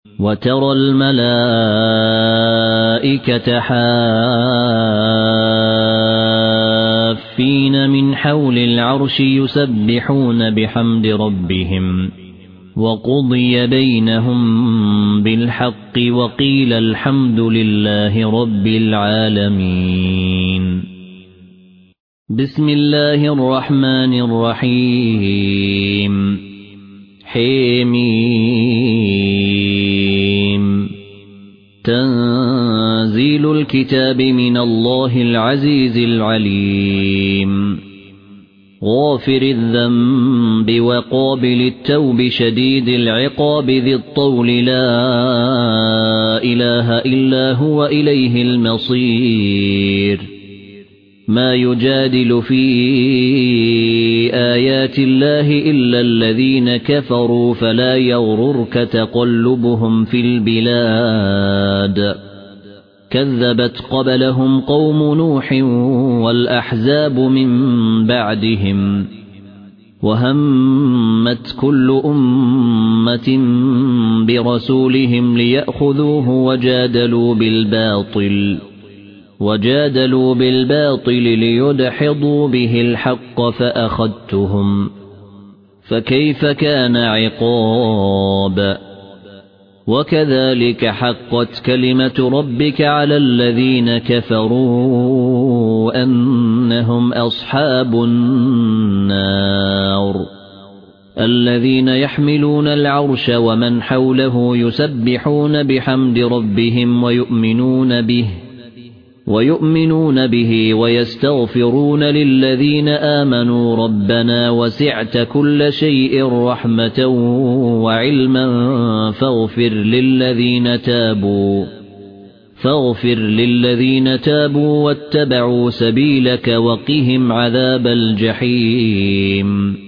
وترى الملائكة حافين من حول العرش يسبحون بحمد ربهم وقضي بينهم بالحق وقيل الحمد لله رب العالمين. بسم الله الرحمن الرحيم. حميم. تنزيل الكتاب من الله العزيز العليم. غافر الذنب وقابل التوب شديد العقاب ذي الطول لا إله إلا هو إليه المصير. ما يجادل في آيات الله إلا الذين كفروا فلا يغررك تقلبهم في البلاد. كذبت قبلهم قوم نوح والأحزاب من بعدهم وهمت كل أمة برسولهم ليأخذوه وجادلوا بالباطل ليدحضوا به الحق فأخذتهم فكيف كان عقاب. وكذلك حقت كلمة ربك على الذين كفروا أنهم أصحاب النار. الذين يحملون العرش ومن حوله يسبحون بحمد ربهم ويؤمنون به ويستغفرون للذين آمنوا ربنا وسعت كل شيء رحمة وعلما فاغفر للذين تابوا واتبعوا سبيلك وقهم عذاب الجحيم.